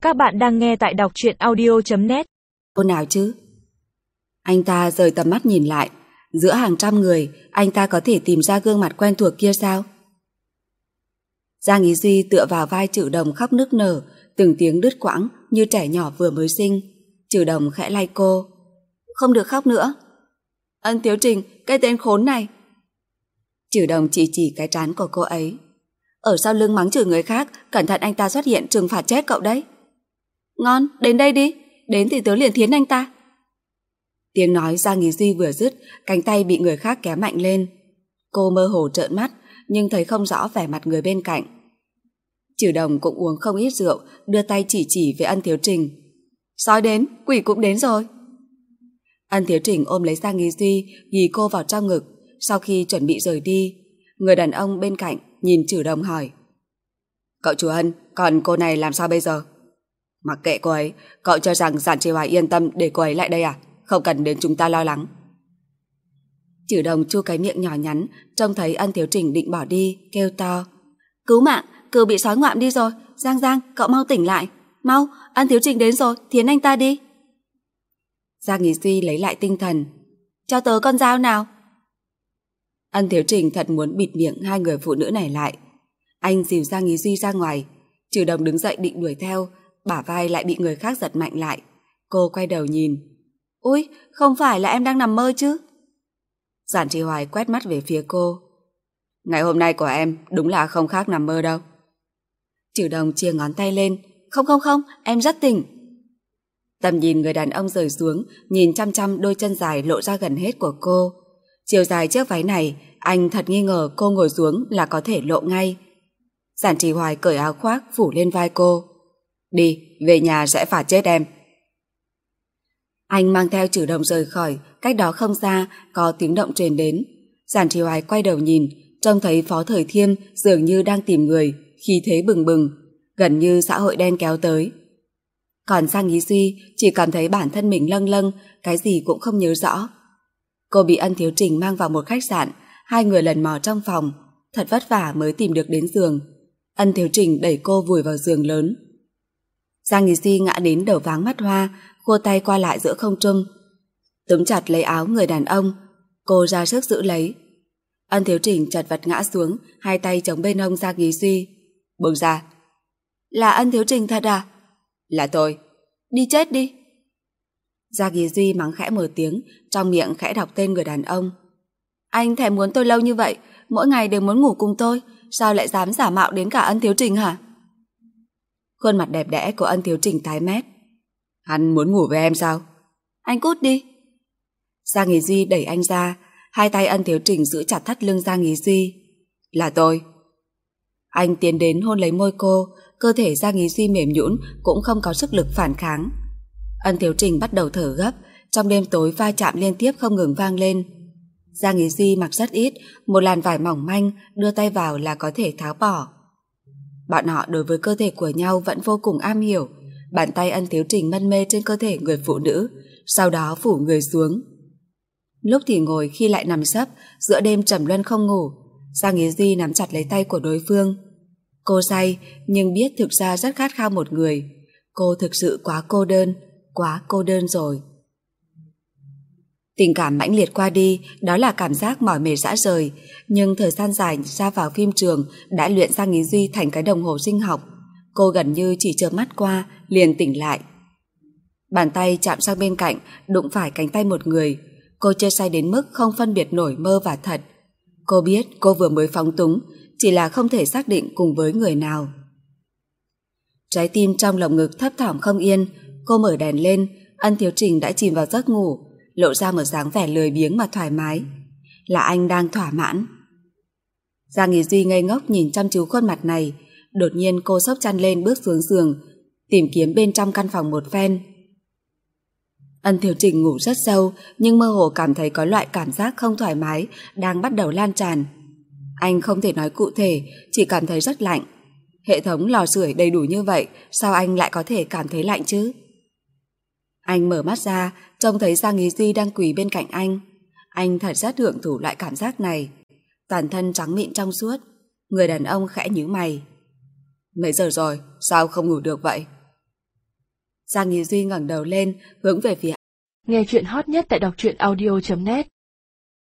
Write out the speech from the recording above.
Các bạn đang nghe tại đọc truyện audio.net. Cô nào chứ? Anh ta rời tầm mắt nhìn lại. Giữa hàng trăm người, anh ta có thể tìm ra gương mặt quen thuộc kia sao? Giang Ý Duy tựa vào vai Trử Đồng khóc nức nở, từng tiếng đứt quãng như trẻ nhỏ vừa mới sinh. Trử Đồng khẽ lay cô. Không được khóc nữa. Ân Thiếu Trình, cái tên khốn này. Trử Đồng chỉ cái trán của cô ấy. Ở sau lưng mắng chửi người khác, cẩn thận anh ta xuất hiện trừng phạt chết cậu đấy. Ngon, đến đây đi. Đến thì tớ liền thiến anh ta. Tiếng nói Giang Ý Duy vừa dứt, cánh tay bị người khác kéo mạnh lên. Cô mơ hồ trợn mắt, nhưng thấy không rõ vẻ mặt người bên cạnh. Trử Đồng cũng uống không ít rượu, đưa tay chỉ với Ân Thiếu Trình. Sói đến, quỷ cũng đến rồi. Ân Thiếu Trình ôm lấy Giang Ý Duy, ghì cô vào trong ngực. Sau khi chuẩn bị rời đi, người đàn ông bên cạnh nhìn Trử Đồng hỏi. Cậu chủ Ân, còn cô này làm sao bây giờ? Mặc kệ cô ấy, cậu cho rằng Giản Trì Hoài yên tâm để cô ấy lại đây à? Không cần đến chúng ta lo lắng. Trử Đồng chu cái miệng nhỏ nhắn, trông thấy Ân Thiếu Trình định bỏ đi, kêu to. Cứu mạng, cừu bị sói ngoạm đi rồi. Giang, cậu mau tỉnh lại. Mau, Ân Thiếu Trình đến rồi, thiến anh ta đi. Giang Ý Duy lấy lại tinh thần. Cho tớ con dao nào. Ân Thiếu Trình thật muốn bịt miệng hai người phụ nữ này lại. Anh dìu Giang Ý Duy ra ngoài. Trử Đồng đứng dậy định đuổi theo, bả vai lại bị người khác giật mạnh lại. Cô quay đầu nhìn. Ui, không phải là em đang nằm mơ chứ? Giản Trì Hoài quét mắt về phía cô. Ngày hôm nay của em đúng là không khác nằm mơ đâu. Trử Đồng chia ngón tay lên. Không, em rất tỉnh. Tầm nhìn người đàn ông rời xuống, nhìn chăm đôi chân dài lộ ra gần hết của cô. Chiều dài chiếc váy này, anh thật nghi ngờ cô ngồi xuống là có thể lộ ngay. Giản Trì Hoài cởi áo khoác phủ lên vai cô. Đi, về nhà sẽ phạt chết em. Anh mang theo Trử Đồng rời khỏi, cách đó không xa có tiếng động truyền đến. Giản Trì Hoài quay đầu nhìn, trông thấy Phó Thời Thiêm dường như đang tìm người, khí thế bừng bừng, gần như xã hội đen kéo tới. Còn Giang Ý Duy chỉ cảm thấy bản thân mình lâng lâng, cái gì cũng không nhớ rõ. Cô bị Ân Thiếu Trình mang vào một khách sạn, hai người lần mò trong phòng, thật vất vả mới tìm được đến giường. Ân Thiếu Trình đẩy cô vùi vào giường lớn. Giang Ý Duy ngã đến đầu váng mắt hoa, khua tay qua lại giữa không trung, túm chặt lấy áo người đàn ông. Cô ra sức giữ lấy. Ân Thiếu Trình chật vật ngã xuống, hai tay chống bên hông Giang Ý Duy. Buông ra. Là Ân Thiếu Trình thật à? Là tôi. Đi chết đi. Giang Ý Duy mắng khẽ một tiếng, trong miệng khẽ đọc tên người đàn ông. Anh thèm muốn tôi lâu như vậy, mỗi ngày đều muốn ngủ cùng tôi, sao lại dám giả mạo đến cả Ân Thiếu Trình hả? Khuôn mặt đẹp đẽ của Ân Thiếu Trình tái mét. Hắn muốn ngủ với em sao? Anh cút đi. Giang Ý Duy đẩy anh ra, hai tay Ân Thiếu Trình giữ chặt thắt lưng Giang Ý Duy. Là tôi. Anh tiến đến hôn lấy môi cô, cơ thể Giang Ý Duy mềm nhũn cũng không có sức lực phản kháng. Ân Thiếu Trình bắt đầu thở gấp, trong đêm tối va chạm liên tiếp không ngừng vang lên. Giang Ý Duy mặc rất ít, một làn vải mỏng manh, đưa tay vào là có thể tháo bỏ. Bọn họ đối với cơ thể của nhau vẫn vô cùng am hiểu. Bàn tay Ân Thiếu Trình mân mê trên cơ thể người phụ nữ, sau đó phủ người xuống. Lúc thì ngồi, khi lại nằm sấp, giữa đêm trầm luân không ngủ. Giang Ý Duy nắm chặt lấy tay của đối phương. Cô say, nhưng biết thực ra rất khát khao một người. Cô thực sự quá cô đơn rồi. Tình cảm mãnh liệt qua đi, đó là cảm giác mỏi mệt rã rời, nhưng thời gian dài ra vào phim trường đã luyện Giang Ý Duy thành cái đồng hồ sinh học. Cô gần như chỉ chớp mắt qua liền tỉnh lại. Bàn tay chạm sang bên cạnh, đụng phải cánh tay một người. Cô chưa say đến mức không phân biệt nổi mơ và thật. Cô biết cô vừa mới phóng túng, chỉ là không thể xác định cùng với người nào. Trái tim trong lồng ngực thấp thỏm không yên. Cô mở đèn lên, Ân Thiếu Trình đã chìm vào giấc ngủ, lộ ra một dáng vẻ lười biếng mà thoải mái. Là anh đang thỏa mãn. Giang Ý Duy ngây ngốc nhìn chăm chú khuôn mặt này. Đột nhiên cô xốc chăn lên bước xuống giường, tìm kiếm bên trong căn phòng một phen. Ân Thiếu Trình ngủ rất sâu, nhưng mơ hồ cảm thấy có loại cảm giác không thoải mái đang bắt đầu lan tràn. Anh không thể nói cụ thể, chỉ cảm thấy rất lạnh. Hệ thống lò sưởi đầy đủ như vậy, sao anh lại có thể cảm thấy lạnh chứ? Anh mở mắt ra, trông thấy Giang Ý Duy đang quỳ bên cạnh anh. Anh thật rất hưởng thụ loại cảm giác này. Toàn thân trắng mịn trong suốt. Người đàn ông khẽ nhíu mày. Mấy giờ rồi, sao không ngủ được vậy? Giang Ý Duy ngẩng đầu lên, hướng về phía. Nghe chuyện hot nhất tại đọc truyện audio.net